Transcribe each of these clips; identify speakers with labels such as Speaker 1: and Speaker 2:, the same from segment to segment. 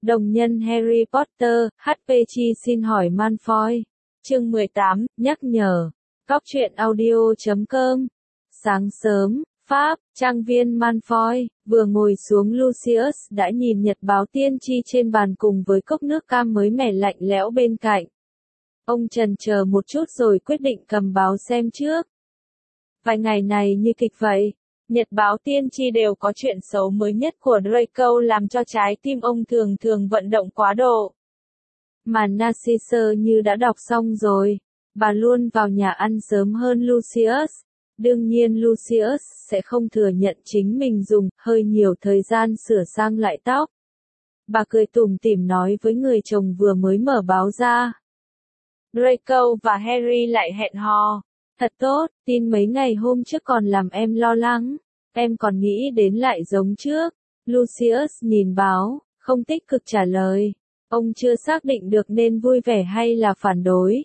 Speaker 1: Đồng nhân Harry Potter, HPG xin hỏi Malfoy. Chương 18, nhắc nhở. Cóc truyện audio.com. Sáng sớm, Pháp, trang viên Malfoy, vừa ngồi xuống Lucius đã nhìn nhật báo tiên tri trên bàn cùng với cốc nước cam mới mẻ lạnh lẽo bên cạnh. Ông chần chờ một chút rồi quyết định cầm báo xem trước. Vài ngày này như kịch vậy. Nhật báo tiên tri đều có chuyện xấu mới nhất của Draco làm cho trái tim ông thường thường vận động quá độ. Mà Narcissa như đã đọc xong rồi. Bà luôn vào nhà ăn sớm hơn Lucius. Đương nhiên Lucius sẽ không thừa nhận chính mình dùng hơi nhiều thời gian sửa sang lại tóc. Bà cười tủm tỉm nói với người chồng vừa mới mở báo ra. Draco và Harry lại hẹn hò. Thật tốt, tin mấy ngày hôm trước còn làm em lo lắng. Em còn nghĩ đến lại giống trước. Lucius nhìn báo, không tích cực trả lời. Ông chưa xác định được nên vui vẻ hay là phản đối.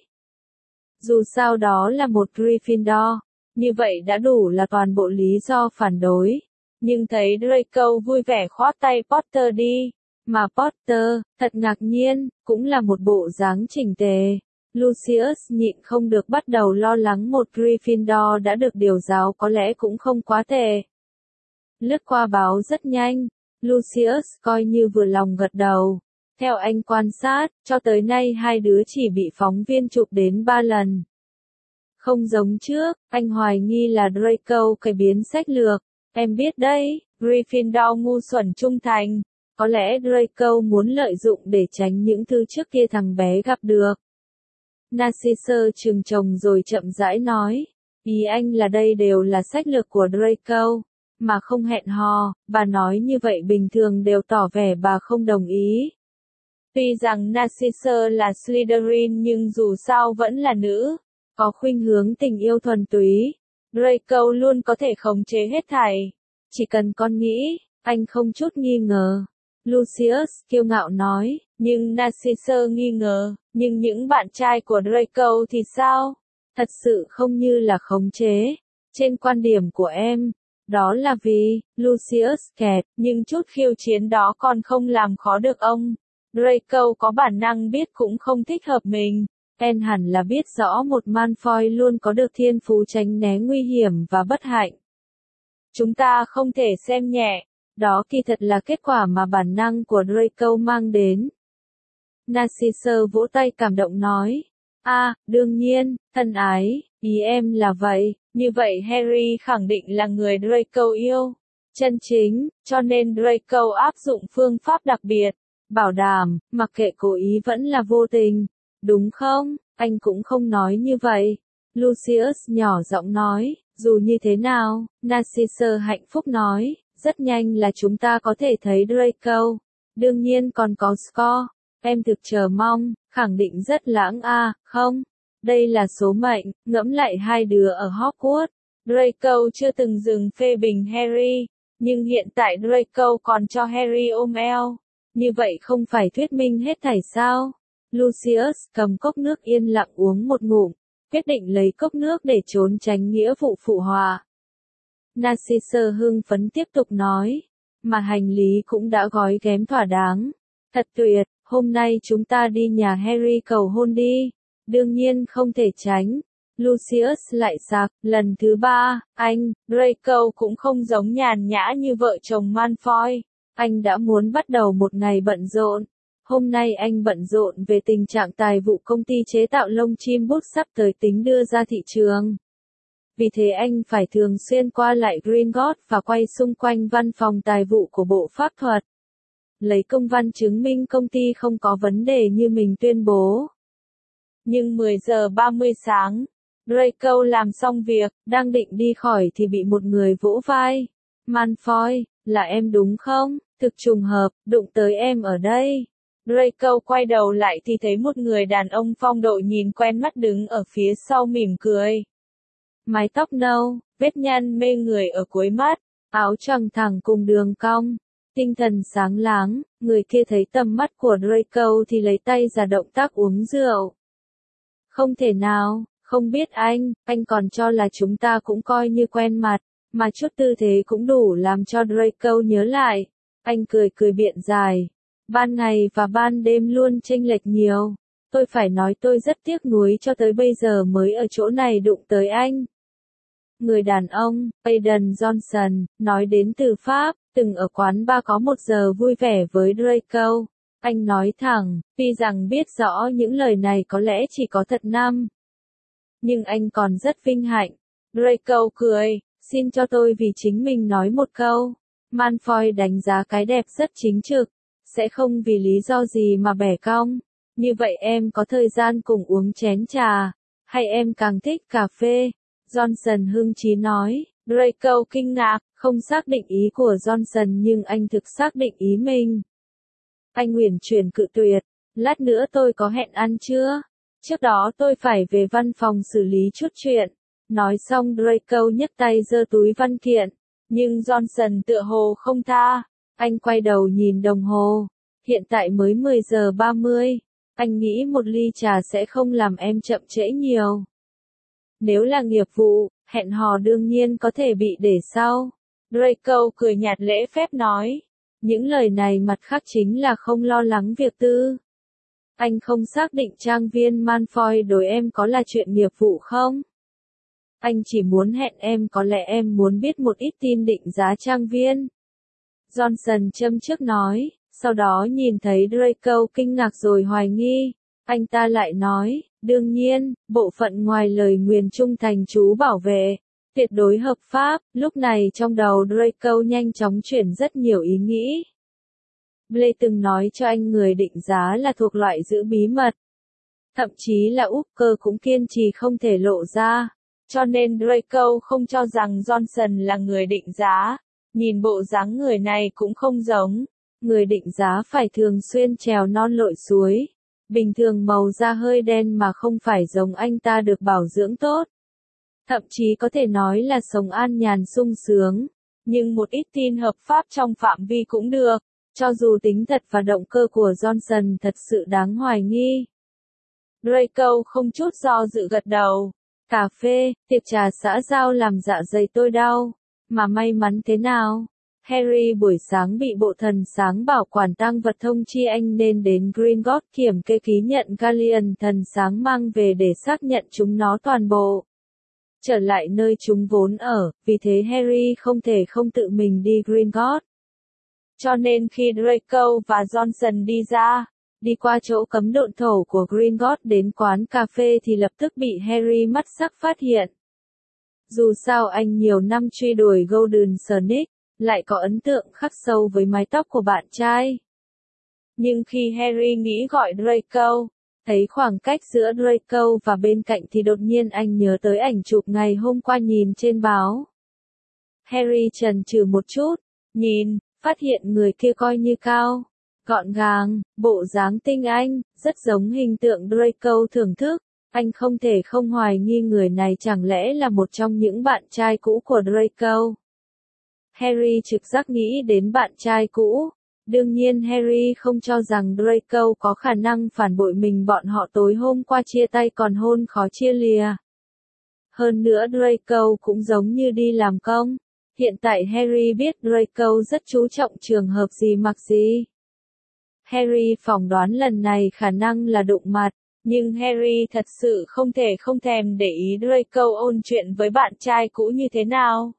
Speaker 1: Dù sao đó là một Gryffindor. Như vậy đã đủ là toàn bộ lý do phản đối. Nhưng thấy Draco vui vẻ khoác tay Potter đi. Mà Potter, thật ngạc nhiên, cũng là một bộ dáng chỉnh tề. Lucius nhịn không được bắt đầu lo lắng một Gryffindor đã được điều giáo có lẽ cũng không quá tệ. Lướt qua báo rất nhanh, Lucius coi như vừa lòng gật đầu. Theo anh quan sát, cho tới nay hai đứa chỉ bị phóng viên chụp đến 3 lần. Không giống trước, anh hoài nghi là Draco cải biến sách lược. Em biết đấy, Gryffindor ngu xuẩn trung thành. Có lẽ Draco muốn lợi dụng để tránh những thứ trước kia thằng bé gặp được. Narcissa trừng trồng rồi chậm rãi nói. Ý anh là đây đều là sách lược của Draco. Mà không hẹn hò, bà nói như vậy bình thường đều tỏ vẻ bà không đồng ý. Tuy rằng Narcissa là Slytherin nhưng dù sao vẫn là nữ, có khuynh hướng tình yêu thuần túy. Draco luôn có thể khống chế hết thảy. Chỉ cần con nghĩ, anh không chút nghi ngờ. Lucius kiêu ngạo nói, nhưng Narcissa nghi ngờ, nhưng những bạn trai của Draco thì sao? Thật sự không như là khống chế. Trên quan điểm của em, đó là vì, Lucius kẹt, nhưng chút khiêu chiến đó còn không làm khó được ông. Draco có bản năng biết cũng không thích hợp mình. En hẳn là biết rõ một Malfoy luôn có được thiên phú tránh né nguy hiểm và bất hạnh. Chúng ta không thể xem nhẹ. Đó kỳ thật là kết quả mà bản năng của Draco mang đến. Narcissa vỗ tay cảm động nói. Đương nhiên, thân ái, ý em là vậy. Như vậy Harry khẳng định là người Draco yêu. Chân chính, cho nên Draco áp dụng phương pháp đặc biệt. Bảo đảm, mặc kệ cố ý vẫn là vô tình. Đúng không? Anh cũng không nói như vậy. Lucius nhỏ giọng nói. Dù như thế nào, Narcissa hạnh phúc nói. Rất nhanh là chúng ta có thể thấy Draco. Đương nhiên còn có Score. Em thực chờ mong, khẳng định rất lãng không? Đây là số mệnh, ngẫm lại hai đứa ở Hogwarts. Draco chưa từng dừng phê bình Harry, nhưng hiện tại Draco còn cho Harry ôm eo. Như vậy không phải thuyết minh hết thảy sao? Lucius cầm cốc nước yên lặng uống một ngụm, quyết định lấy cốc nước để trốn tránh nghĩa vụ phụ họa. Narcissa hưng phấn tiếp tục nói, mà hành lý cũng đã gói ghém thỏa đáng. Thật tuyệt, hôm nay chúng ta đi nhà Harry cầu hôn đi. Đương nhiên không thể tránh. Lucius lại sặc, lần thứ 3, Draco cũng không giống nhàn nhã như vợ chồng Malfoy. Anh đã muốn bắt đầu một ngày bận rộn. Hôm nay anh bận rộn về tình trạng tài vụ công ty chế tạo lông chim bút sắp tới tính đưa ra thị trường. Vì thế anh phải thường xuyên qua lại Gringotts và quay xung quanh văn phòng tài vụ của Bộ Pháp thuật. Lấy công văn chứng minh công ty không có vấn đề như mình tuyên bố. Nhưng 10 giờ 30 sáng, Draco làm xong việc, đang định đi khỏi thì bị một người vỗ vai. Malfoy, là em đúng không? Thực trùng hợp, đụng tới em ở đây. Draco quay đầu lại thì thấy một người đàn ông phong độ nhìn quen mắt đứng ở phía sau mỉm cười. Mái tóc nâu, vết nhăn mê người ở cuối mắt, áo choàng thẳng cùng đường cong. Tinh thần sáng láng, người kia thấy tầm mắt của Draco thì lấy tay ra động tác uống rượu. Không thể nào, không biết anh còn cho là chúng ta cũng coi như quen mặt, mà chút tư thế cũng đủ làm cho Draco nhớ lại. Anh cười biện giải. Ban ngày và ban đêm luôn chênh lệch nhiều. Tôi phải nói tôi rất tiếc nuối cho tới bây giờ mới ở chỗ này đụng tới anh. Người đàn ông, Aiden Johnson, nói đến từ Pháp, từng ở quán bar có một giờ vui vẻ với Draco. Anh nói thẳng, tuy rằng biết rõ những lời này có lẽ chỉ có thật năm. Nhưng anh còn rất vinh hạnh. Draco cười, xin cho tôi vì chính mình nói một câu. Malfoy đánh giá cái đẹp rất chính trực, sẽ không vì lý do gì mà bẻ cong. Như vậy em có thời gian cùng uống chén trà, hay em càng thích cà phê? Johnson hưng chí nói. Draco kinh ngạc, không xác định ý của Johnson nhưng anh thực xác định ý mình. Anh uyển chuyển cự tuyệt, lát nữa tôi có hẹn ăn trưa. Trước đó tôi phải về văn phòng xử lý chút chuyện. Nói xong Draco nhấc tay giơ túi văn kiện, nhưng Johnson tựa hồ không tha. Anh quay đầu nhìn đồng hồ, hiện tại mới 10 giờ 30. Anh nghĩ một ly trà sẽ không làm em chậm trễ nhiều. Nếu là nghiệp vụ, hẹn hò đương nhiên có thể bị để sau. Draco cười nhạt lễ phép nói. Những lời này mặt khác chính là không lo lắng việc tư. Anh không xác định trang viên Malfoy đối em có là chuyện nghiệp vụ không? Anh chỉ muốn hẹn em, có lẽ em muốn biết một ít tin định giá trang viên. Johnson châm chước nói, sau đó nhìn thấy Draco kinh ngạc rồi hoài nghi. Anh ta lại nói, đương nhiên, bộ phận ngoài lời nguyền trung thành chú bảo vệ, tuyệt đối hợp pháp. Lúc này trong đầu Draco nhanh chóng chuyển rất nhiều ý nghĩ. Blair từng nói cho anh người định giá là thuộc loại giữ bí mật. Thậm chí là Hooker cũng kiên trì không thể lộ ra. Cho nên Draco không cho rằng Johnson là người định giá. Nhìn bộ dáng người này cũng không giống. Người định giá phải thường xuyên trèo non lội suối. Bình thường màu da hơi đen mà không phải giống anh ta được bảo dưỡng tốt. Thậm chí có thể nói là sống an nhàn sung sướng. Nhưng một ít tin hợp pháp trong phạm vi cũng được. Cho dù tính thật và động cơ của Johnson thật sự đáng hoài nghi. Draco không chút do dự gật đầu. Cà phê, tiệc trà xã giao làm dạ dày tôi đau. Mà may mắn thế nào? Harry buổi sáng bị bộ thần sáng bảo quản tang vật thông chi anh nên đến Gringotts kiểm kê ký nhận Galleon thần sáng mang về để xác nhận chúng nó toàn bộ. Trở lại nơi chúng vốn ở, vì thế Harry không thể không tự mình đi Gringotts. Cho nên khi Draco và Johnson đi ra, đi qua chỗ cấm độn thổ của Gringotts đến quán cà phê thì lập tức bị Harry mắt sắc phát hiện. Dù sao anh nhiều năm truy đuổi Golden Snitch, lại có ấn tượng khắc sâu với mái tóc của bạn trai. Nhưng khi Harry nghĩ gọi Draco, thấy khoảng cách giữa Draco và bên cạnh thì đột nhiên anh nhớ tới ảnh chụp ngày hôm qua nhìn trên báo. Harry chần chừ một chút, nhìn, phát hiện người kia coi như cao, gọn gàng, bộ dáng tinh anh, rất giống hình tượng Draco thưởng thức. Anh không thể không hoài nghi người này chẳng lẽ là một trong những bạn trai cũ của Draco. Harry trực giác nghĩ đến bạn trai cũ. Đương nhiên Harry không cho rằng Draco có khả năng phản bội mình, bọn họ tối hôm qua chia tay còn hôn khó chia lìa. Hơn nữa Draco cũng giống như đi làm công. Hiện tại Harry biết Draco rất chú trọng trường hợp gì mặc gì. Harry phỏng đoán lần này khả năng là đụng mặt, nhưng Harry thật sự không thể không thèm để ý Draco ôn chuyện với bạn trai cũ như thế nào.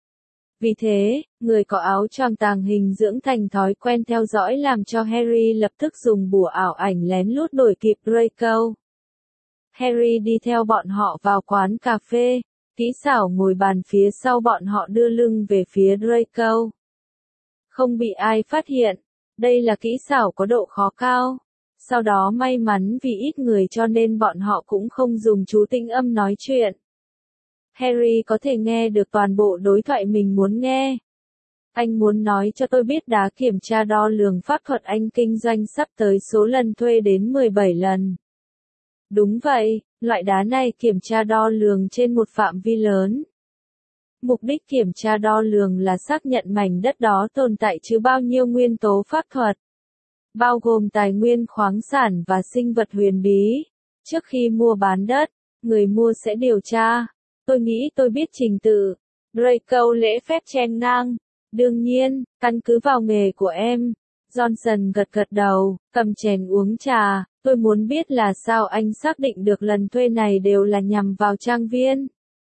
Speaker 1: Vì thế, người có áo choàng tàng hình dưỡng thành thói quen theo dõi làm cho Harry lập tức dùng bùa ảo ảnh lén lút đuổi kịp Draco. Harry đi theo bọn họ vào quán cà phê, kỹ xảo ngồi bàn phía sau bọn họ đưa lưng về phía Draco. Không bị ai phát hiện, đây là kỹ xảo có độ khó cao. Sau đó may mắn vì ít người cho nên bọn họ cũng không dùng chú tĩnh âm nói chuyện. Harry có thể nghe được toàn bộ đối thoại mình muốn nghe. Anh muốn nói cho tôi biết đá kiểm tra đo lường pháp thuật anh kinh doanh sắp tới số lần thuê đến 17 lần. Đúng vậy, loại đá này kiểm tra đo lường trên một phạm vi lớn. Mục đích kiểm tra đo lường là xác nhận mảnh đất đó tồn tại chứa bao nhiêu nguyên tố pháp thuật, bao gồm tài nguyên khoáng sản và sinh vật huyền bí. Trước khi mua bán đất, người mua sẽ điều tra. Tôi nghĩ tôi biết trình tự. Draco lễ phép chen ngang. Đương nhiên, căn cứ vào nghề của em. Johnson gật gật đầu, cầm chén uống trà, tôi muốn biết là sao anh xác định được lần thuê này đều là nhằm vào trang viên.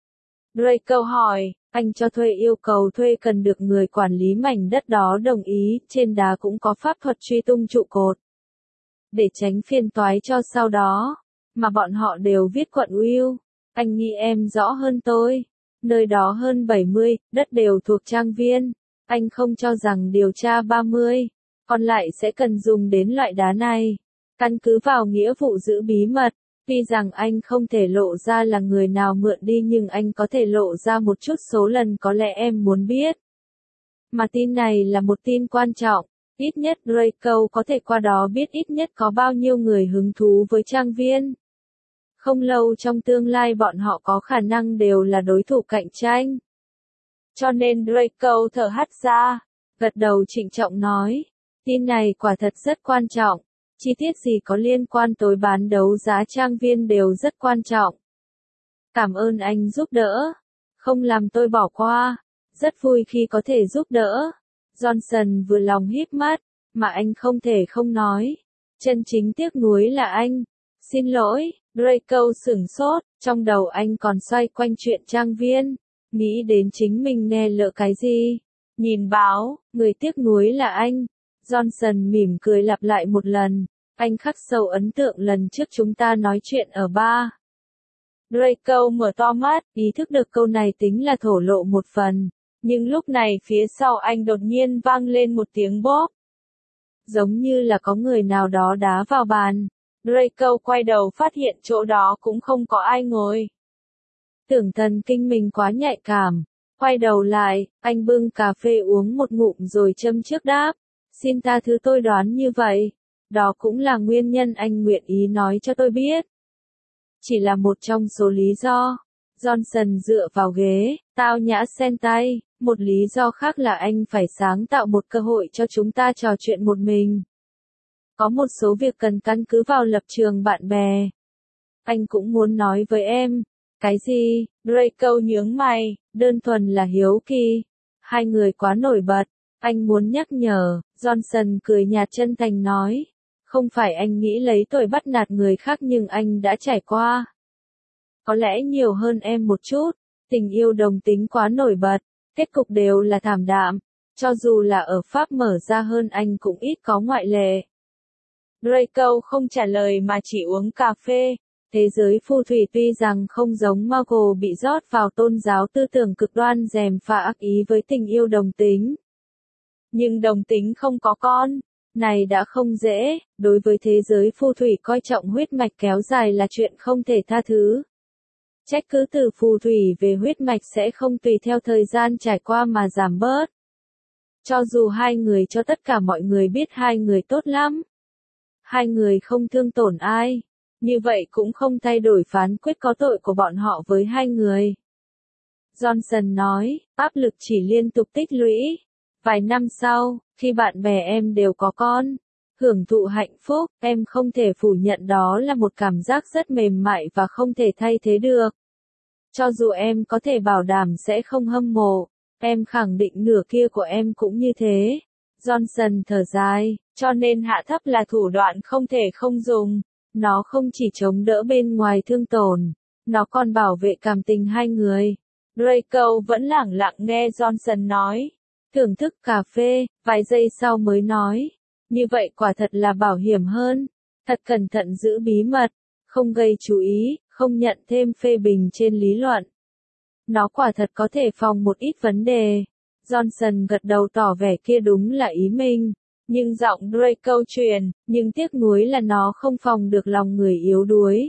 Speaker 1: Draco hỏi, anh cho thuê yêu cầu thuê cần được người quản lý mảnh đất đó đồng ý, trên đá cũng có pháp thuật truy tung trụ cột. Để tránh phiền toái cho sau đó, mà bọn họ đều viết quận Will, anh nghĩ em rõ hơn tôi. Nơi đó hơn 70, đất đều thuộc trang viên, anh không cho rằng điều tra 30, còn lại sẽ cần dùng đến loại đá này. Căn cứ vào nghĩa vụ giữ bí mật, tuy rằng anh không thể lộ ra là người nào mượn đi nhưng anh có thể lộ ra một chút số lần có lẽ em muốn biết. Mà tin này là một tin quan trọng, ít nhất Draco có thể qua đó biết ít nhất có bao nhiêu người hứng thú với trang viên. Không lâu trong tương lai bọn họ có khả năng đều là đối thủ cạnh tranh. Cho nên Draco thở hắt ra, gật đầu trịnh trọng nói, tin này quả thật rất quan trọng, chi tiết gì có liên quan tới bán đấu giá trang viên đều rất quan trọng. Cảm ơn anh giúp đỡ, không làm tôi bỏ qua, rất vui khi có thể giúp đỡ. Johnson vừa lòng híp mắt, mà anh không thể không nói, chân chính tiếc nuối là anh. Xin lỗi, Draco sửng sốt, trong đầu anh còn xoay quanh chuyện trang viên, nghĩ đến chính mình nghe lỡ cái gì. Nhìn báo, người tiếc nuối là anh. Johnson mỉm cười lặp lại một lần, anh khắc sâu ấn tượng lần trước chúng ta nói chuyện ở bar. Draco mở to mắt, ý thức được câu này tính là thổ lộ một phần, nhưng lúc này phía sau anh đột nhiên vang lên một tiếng bóp. Giống như là có người nào đó đá vào bàn. Draco quay đầu phát hiện chỗ đó cũng không có ai ngồi. Tưởng thần kinh mình quá nhạy cảm. Quay đầu lại, anh bưng cà phê uống một ngụm rồi châm trước đáp. Xin tha thứ tôi đoán như vậy. Đó cũng là nguyên nhân anh nguyện ý nói cho tôi biết. Chỉ là một trong số lý do. Johnson dựa vào ghế, tao nhã xen tay. Một lý do khác là anh phải sáng tạo một cơ hội cho chúng ta trò chuyện một mình. Có một số việc cần căn cứ vào lập trường bạn bè. Anh cũng muốn nói với em. Cái gì? Draco nhướng mày, đơn thuần là hiếu kỳ. Hai người quá nổi bật. Anh muốn nhắc nhở, Johnson cười nhạt chân thành nói. Không phải anh nghĩ lấy tội bắt nạt người khác nhưng anh đã trải qua. Có lẽ nhiều hơn em một chút. Tình yêu đồng tính quá nổi bật. Kết cục đều là thảm đạm. Cho dù là ở Pháp mở ra hơn anh cũng ít có ngoại lệ. Draco không trả lời mà chỉ uống cà phê. Thế giới phù thủy tuy rằng không giống Muggle bị rót vào tôn giáo tư tưởng cực đoan gièm pha ác ý với tình yêu đồng tính. Nhưng đồng tính không có con. Này đã không dễ, đối với thế giới phù thủy coi trọng huyết mạch kéo dài là chuyện không thể tha thứ. Trách cứ từ phù thủy về huyết mạch sẽ không tùy theo thời gian trải qua mà giảm bớt. Cho dù hai người cho tất cả mọi người biết hai người tốt lắm. Hai người không thương tổn ai. Như vậy cũng không thay đổi phán quyết có tội của bọn họ với hai người. Johnson nói, áp lực chỉ liên tục tích lũy. Vài năm sau, khi bạn bè em đều có con, hưởng thụ hạnh phúc, em không thể phủ nhận đó là một cảm giác rất mềm mại và không thể thay thế được. Cho dù em có thể bảo đảm sẽ không hâm mộ, em khẳng định nửa kia của em cũng như thế. Johnson thở dài, cho nên hạ thấp là thủ đoạn không thể không dùng. Nó không chỉ chống đỡ bên ngoài thương tổn, nó còn bảo vệ cảm tình hai người. Draco vẫn lẳng lặng nghe Johnson nói. Thưởng thức cà phê, vài giây sau mới nói. Như vậy quả thật là bảo hiểm hơn. Thật cẩn thận giữ bí mật, không gây chú ý, không nhận thêm phê bình trên lý luận. Nó quả thật có thể phòng một ít vấn đề. Johnson gật đầu tỏ vẻ kia đúng là ý mình. Nhưng giọng Draco truyền, nhưng tiếc nuối là nó không phòng được lòng người yếu đuối.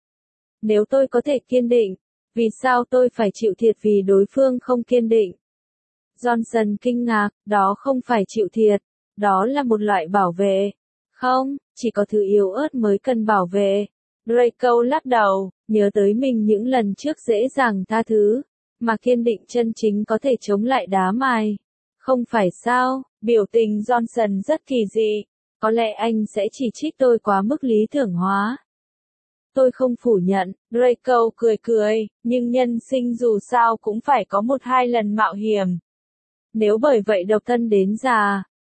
Speaker 1: Nếu tôi có thể kiên định, vì sao tôi phải chịu thiệt vì đối phương không kiên định? Johnson kinh ngạc, đó không phải chịu thiệt, đó là một loại bảo vệ. Không, chỉ có thứ yếu ớt mới cần bảo vệ. Draco lắc đầu, nhớ tới mình những lần trước dễ dàng tha thứ, mà kiên định chân chính có thể chống lại đá mài. Không phải sao, biểu tình Johnson rất kỳ dị, có lẽ anh sẽ chỉ trích tôi quá mức lý tưởng hóa. Tôi không phủ nhận, Draco cười cười, nhưng nhân sinh dù sao cũng phải có một hai lần mạo hiểm. Nếu bởi vậy độc thân đến già,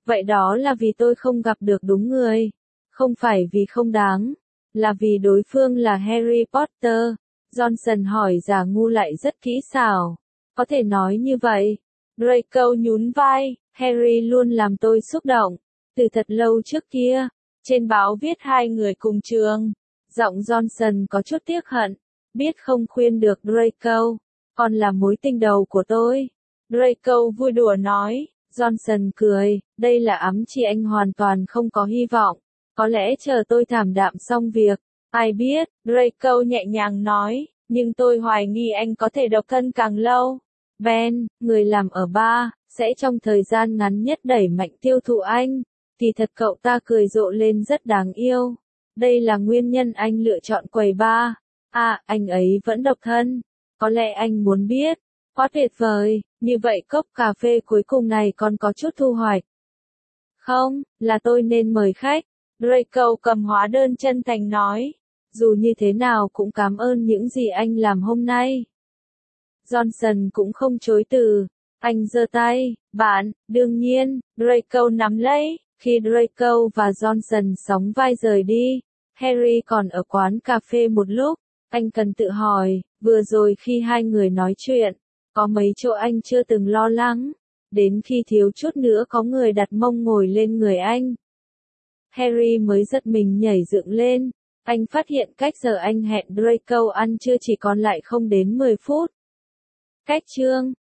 Speaker 1: Vậy đó là vì tôi không gặp được đúng người. Không phải vì không đáng. Là vì đối phương là Harry Potter. Johnson hỏi giả ngu lại rất kỹ xảo. Có thể nói như vậy. Draco nhún vai. Harry luôn làm tôi xúc động. Từ thật lâu trước kia. Trên báo viết hai người cùng trường. Giọng Johnson có chút tiếc hận. Biết không khuyên được Draco. Còn là mối tình đầu của tôi. Draco vui đùa nói. Johnson cười. Đây là ám chỉ anh hoàn toàn không có hy vọng. Có lẽ chờ tôi thảm đạm xong việc. Ai biết, Draco nhẹ nhàng nói. Nhưng tôi hoài nghi anh có thể độc thân càng lâu. Ben, người làm ở bar, sẽ trong thời gian ngắn nhất đẩy mạnh tiêu thụ anh. Thì thật cậu ta cười rộ lên rất đáng yêu. Đây là nguyên nhân anh lựa chọn quầy bar. À, anh ấy vẫn độc thân. Có lẽ anh muốn biết. Quá tuyệt vời, như vậy cốc cà phê cuối cùng này còn có chút thu hoạch. Không, là tôi nên mời khách. Draco cầm hóa đơn chân thành nói. Dù như thế nào cũng cảm ơn những gì anh làm hôm nay. Johnson cũng không chối từ. Anh giơ tay. Bạn, đương nhiên, Draco nắm lấy. Khi Draco và Johnson sóng vai rời đi, Harry còn ở quán cà phê một lúc. Anh cần tự hỏi, vừa rồi khi hai người nói chuyện, có mấy chỗ anh chưa từng lo lắng. Đến khi thiếu chút nữa có người đặt mông ngồi lên người anh. Harry mới giật mình nhảy dựng lên. Anh phát hiện cách giờ anh hẹn Draco ăn trưa chỉ còn lại không đến 10 phút. Cách chương